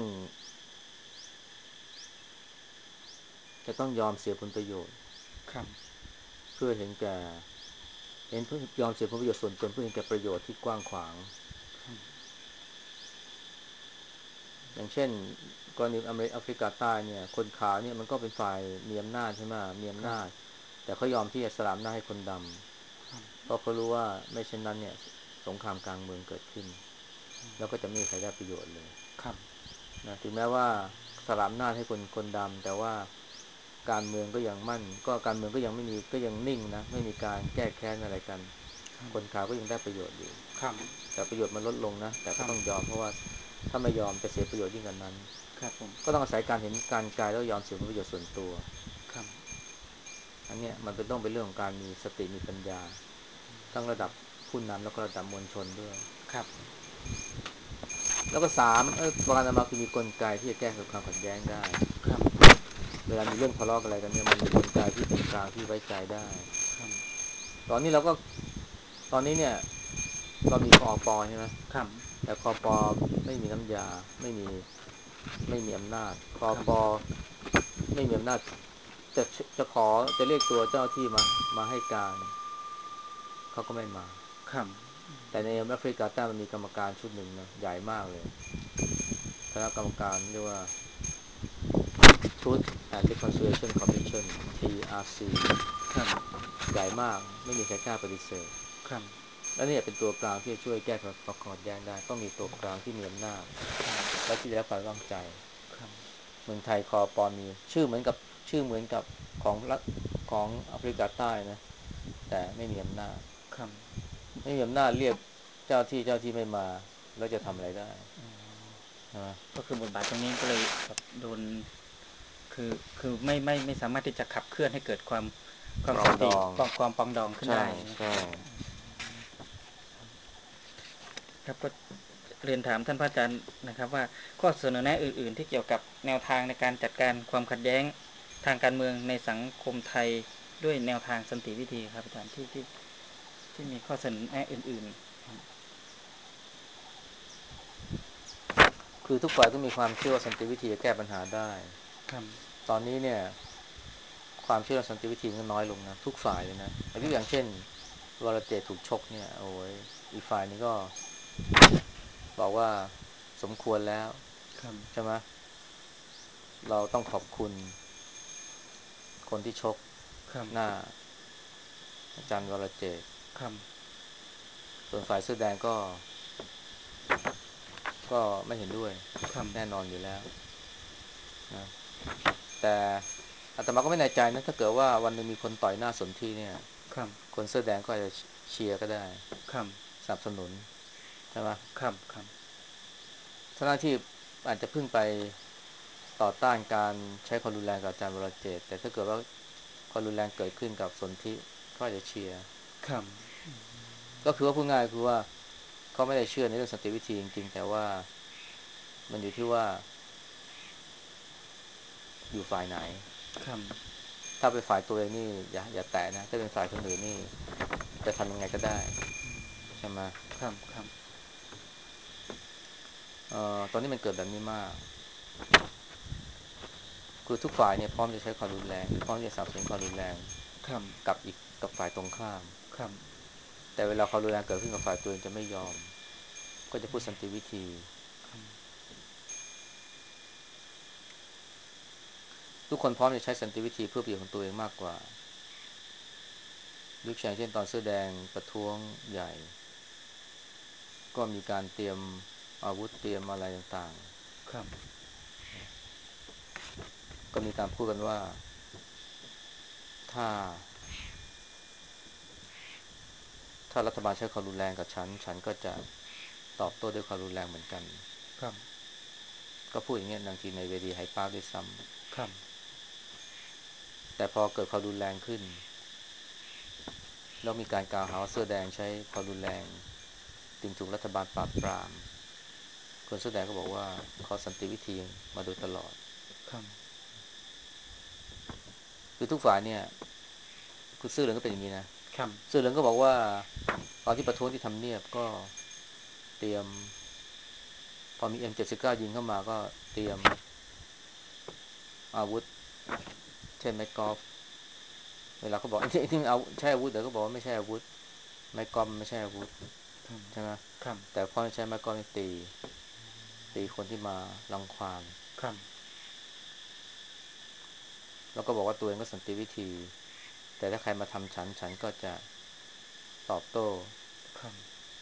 จะต้องยอมเสียผลประโยชน์ครับเพื่อเพื่อยอมเสียผลประโยชน์ส่วนตนเพื่อเห็นแก่ประโยชน์ที่กว้างขวางอย่างเช่นกรณีแอฟริกาใต้เนี่ยคนขาวเนี่ยมันก็เป็นฝ่ายมีอำนาจใช่ไหมมีคอำรับนาจแต่เขายอมที่จะสละอำนาจให้คนดำเพราะเขารู้ว่าไม่เช่นนั้นเนี่ยสงครามกลางเมืองเกิดขึ้นแล้วก็จะไม่มีใครได้ประโยชน์เลยครับนะถึงแม้ว่าสละอำนาจให้คนดำแต่ว่าการเมืองก็ยังไม่มีก็ยังนิ่งนะไม่มีการแก้แค้นอะไรกันคนขาวก็ยังได้ประโยชน์อยู่ครับแต่ประโยชน์มันลดลงนะแต่ครับก็ต้องยอมเพราะว่าถ้าไม่ยอมจะเสียประโยชน์ยิ่งกว่านั้นครับผมก็ต้องอาศัยการเห็นการไกลแล้วยอมเสียผลประโยชน์ส่วนตัวครับอันเนี้ยมันต้องเป็นเรื่องของการมีสติมีปัญญาทั้งระดับผู้นำแล้วก็ระดับมวลชนด้วยครับแล้วก็สามประการต่อมาคือมีกลไกที่จะแก้ไขความขัดแย้งได้ครับเวลามีเรื่องทะเลาะอะไรกันเนี่ยมันมีกลไกที่เป็นกลางที่ไว้ใจได้ครับตอนนี้เราก็ตอนนี้เนี่ยเรามีคอปอใช่ไหมครับแต่คอปอไม่มีน้ำยาไม่มีอำนาจคอครับปอไม่มีอำนาจจะจะขอจะเรียกตัวเจ้าที่มาให้การเขาก็ไม่มาครับแต่ในแอฟริกาใต้มันมีกรรมการชุดหนึ่งนะใหญ่มากเลยคณะกรรมการเรียกว่า Truth and Reconciliation Commission TRC ครับใหญ่มากไม่มีใครกล้าปฏิเสธครับและนี่เป็นตัวกลางที่จะช่วยแก้ความขัดแย้งได้ต้องมีตัวกลางที่มีอำนาจและที่ได้รับความไว้วางใจครับเมืองไทยคอปอมีชื่อเหมือนกับของรัฐของแอฟริกาใต้นะแต่ไม่มีอำนาจครับไม่มีอำนาจเรียกเจ้าที่ไม่มาแล้วจะทำอะไรได้ใช่ไหมก็คือบทบาทตรงนี้ก็เลยแบบโดนคือคือไม่สามารถที่จะขับเคลื่อนให้เกิดความปรอสันติงดองความปรองดองขึ้นใช่ได้ใช่ครับก็เรียนถามท่านพระอาจารย์นะครับว่าข้อเสนอแนะอื่นๆที่เกี่ยวกับแนวทางในการจัดการความขัดแย้งทางการเมืองในสังคมไทยด้วยแนวทางสันติวิธีครับอาจารย์ที่มีข้อเสนอแนะอื่นคือทุกฝ่ายต้องมีความเชื่อว่าสันติวิธีจะแก้ปัญหาได้ๆครับตอนนี้เนี่ยความเชื่อสันติวิธีมันน้อยลงนะทุกฝ่ายเลยนะคอายุรับอย่างเช่นวรเจตถูกชกเนี่ยโอ้ยอีกฝ่ายนี้ก็บอกว่าสมควรแล้วครับใช่ไหมเราต้องขอบคุณคนที่ชกครับหน้าอาจารย์วรเจตน์ครับส่วนฝ่ายเสื้อแดงก็ไม่เห็นด้วยครับแน่นอนอยู่แล้วนะแต่อาตมาก็ไม่แน่ใจนะถ้าเกิดว่าวันหนึ่งมีคนต่อยหน้าสนธิเนี่ยครับคนเสื้อแดงก็อาจจะเชียร์ก็ได้ครับสนับสนุนใช่ไหมครับครับทั้งที่อาจจะเพิ่งไปต่อต้านการใช้ความรุนแรงกับอาจารย์วรเจตน์แต่ถ้าเกิดว่าความรุนแรงเกิดขึ้นกับสนธิก็อาจจะเชียร์ครับก็คือว่าพูดง่ายคือว่าเขาไม่ได้เชื่อในเรื่องสันติวิธีจริงๆแต่ว่ามันอยู่ที่ว่าอยู่ฝ่ายไหนครับถ้าเป็นฝ่ายตัวเองนี่อย่าแตะนะถ้าเป็นฝ่ายคนอื่นนี่จะทำยังไงก็ได้ใช่ไหมครับครับตอนนี้มันเกิดแบบนี้มากคือทุกฝ่ายเนี่ยพร้อมจะใช้ความรุนแรงหรือพร้อมจะสนับสนุนความรุนแรงครับกับฝ่ายตรงข้ามครับแต่เวลาความรุนแรงเกิดขึ้นกับฝ่ายตัวเองจะไม่ยอมก็จะพูดสันติวิธีทุกคนพร้อมจะใช้สันติวิธีเพื่อประโยชน์ของตัวเองมากกว่ายกตัวอย่างเช่นตอนเสื้อแดงประท้วงใหญ่ก็มีการเตรียมอาวุธเตรียมอะไรต่างครับๆก็มีการพูดกันว่าถ้าถ้ารัฐบาลใช้ความรุนแรงกับฉันก็จะตอบโต้ด้วยความรุนแรงเหมือนกันครับก็พูดอย่างเงี้ยบางทีในเวทีไฮปาร์คด้วยซ้ครับำแต่พอเกิดความรุนแรงขึ้นแล้วมีการกล่าวหาว่าเสื้อแดงใช้ความรุนแรงจึงถูกรัฐบาลปราบปรามคนเสื้อแดงก็บอกว่าเขาสันติวิธีมาโดยตลอดครับคือทุกฝ่ายเนี่ยคือเสื้อเหลืองก็เป็นอย่างนี้นะครับเสื้อเหลืองก็บอกว่าตอนที่ประท้วงที่ทำเนียบก็เตรียมพอมี M79 ยิงเข้ามาก็เตรียมอาวุธเช่นไม้กอล์ฟเวลาเขาบอกไอ้ที่มันเอาใช้อาวุธเดี๋ยวก็บอกว่าไม่ใช่อาวุธไม้กอล์ฟไม่ใช่อาวุธครับใช่ไหมครับแต่พอใช้ไม้กอล์ฟตีคนที่มารังควานครับแล้วก็บอกว่าตัวเองก็สันติวิธีแต่ถ้าใครมาทำฉันก็จะตอบโต้ครับ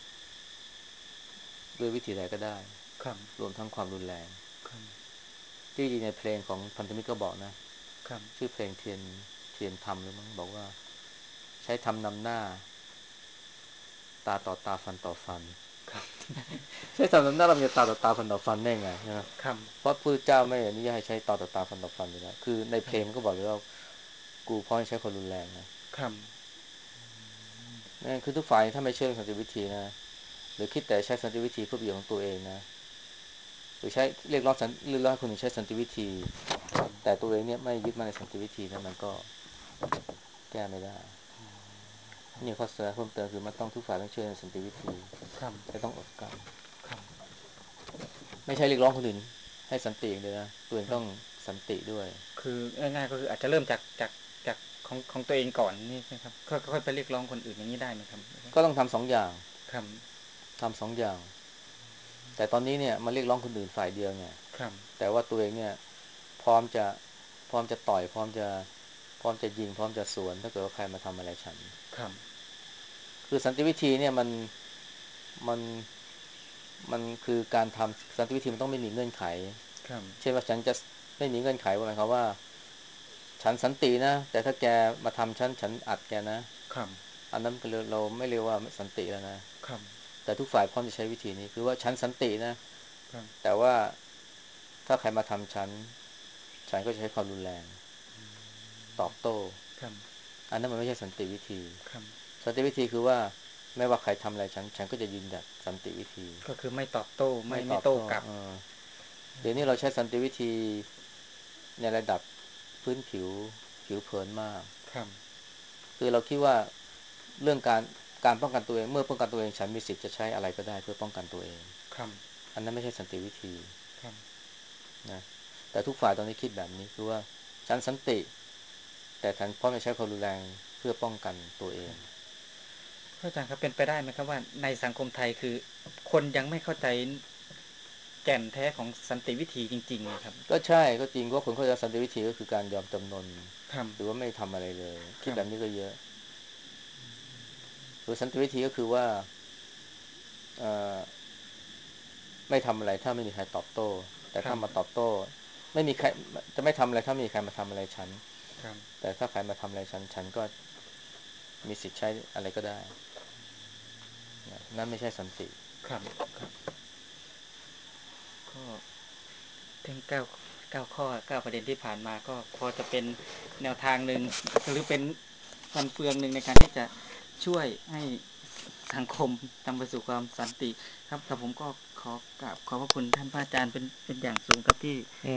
ด้วยวิธีใดก็ได้ครับรวมทั้งความรุนแรงครับที่จริงในเพลงของพันธมิตรก็บอกนะครับชื่อเพลงเทียนธรรมหรือมั้งบอกว่าใช้ธรรมนำหน้าตาต่อตาฟันต่อฟันครับใช้ธรรมนำหน้าเราจะตาต่อตาฟันต่อฟันได้ไงใช่ไหมครับเพราะพระเจ้าไม่อนุญาตให้ใช้ตาต่อตาฟันต่อฟันอยู่แล้วคือในเพลงมันก็บอกเลยว่ากูพร้อมใช้ความรุนแรงนะครับนั่นคือทุกฝ่ายถ้าไม่เชื่อสันติวิธีนะหรือคิดแต่ใช้สันติวิธีเพื่อประโยชน์ของตัวเองนะหรือใช้เรียกร้องคนอื่นใช้สันติวิธีแต่ตัวเองเนี่ยไม่ยึดมั่นในสันติวิธีนั้นมันก็แก้ไม่ได้นี่ข้อเสนอเพิ่มเติมคือมันต้องทุกฝ่ายต้องเชื่อในสันติวิธีครับและต้องอดกลั้นครับไม่ใช่เรียกร้องคนอื่นให้สันติอย่างเดียวนะตัวเองครับต้องสันติด้วยคือง่ายๆก็คืออาจจะเริ่มจากของตัวเองก่อนนี่ใช่ไหมครับค่อยๆไปเรียกร้องคนอื่นอย่างนี้ได้ไหมครับก็ต้องทำสองอย่างครับทำสองอย่างแต่ตอนนี้เนี่ยมาเรียกร้องคนอื่นฝ่ายเดียวเนี่ยครับแต่ว่าตัวเองเนี่ยพร้อมจะพร้อมจะต่อยพร้อมจะยิงพร้อมจะสวนถ้าเกิดว่าใครมาทำอะไรฉันครับคือสันติวิธีเนี่ยมันมันคือการทำสันติวิธีมันต้องไม่มีเงื่อนไขครับเช่นว่าฉันจะไม่มีเงื่อนไขว่าหมายความว่าฉันสันตินะแต่ถ้าแกมาทำฉันอัดแกนะครับอันนั้นเราไม่เรียกว่าสันติแล้วนะครับแต่ทุกฝ่ายพร้อมจะใช้วิธีนี้คือว่าฉันสันตินะครับแต่ว่าถ้าใครมาทำฉันก็จะใช้ความรุนแรงตอบโต้ครับอันนั้นมันไม่ใช่สันติวิธีครับสันติวิธีคือว่าไม่ว่าใครทำอะไรฉันก็จะยืนหยัดสันติวิธีก็คือไม่ตอบโต้ไม่ตไม่อบโต้โต้กลับเดี๋ยวนี้เราใช้สันติวิธีในระดับพื้นผิวเผินมากครับคือเราคิดว่าเรื่องการป้องกันตัวเองเมื่อป้องกันตัวเองฉันมีสิทธิ์จะใช้อะไรก็ได้เพื่อป้องกันตัวเองครับอันนั้นไม่ใช่สันติวิธีครับนะแต่ทุกฝ่ายตอนนี้คิดแบบนี้คือว่าฉันสันติแต่ฉันพร้อมจะใช้ความรุนแรงเพื่อป้องกันตัวเองพระอาจารย์ครับเป็นไปได้ไหมครับว่าในสังคมไทยคือคนยังไม่เข้าใจแก่นแท้ของสันติวิธีจริงๆนะครับก็ใช่ก็จริงว่าคนเข้าใจสันติวิธีก็คือการยอมจำนนครับหรือว่าไม่ทำอะไรเลยคคิดรับแบบนี้ก็เยอะหรือสันติวิธีก็คือว่าเอ่อไม่ทำอะไรถ้าไม่มีใครตอบโต้แต่ถ้าครับมาตอบโต้ไม่มีใครจะไม่ทำอะไรถ้าไม่มีใครมาทำอะไรฉันครับแต่ถ้าใครมาทำอะไรฉันก็มีสิทธิ์ใช้อะไรก็ได้นะนั่นไม่ใช่สันติครับครับก็ถึงเก้าข้อ9 ประเด็นที่ผ่านมาก็พอจะเป็นแนวทางหนึ่งหรือเป็นฟันเฟืองหนึ่งในการที่จะช่วยให้สังคมนำไปสู่ความสันติครับแต่ผมก็ขอกราบขอบพระคุณท่านพระอาจารย์เป็นอย่างสูงครับที่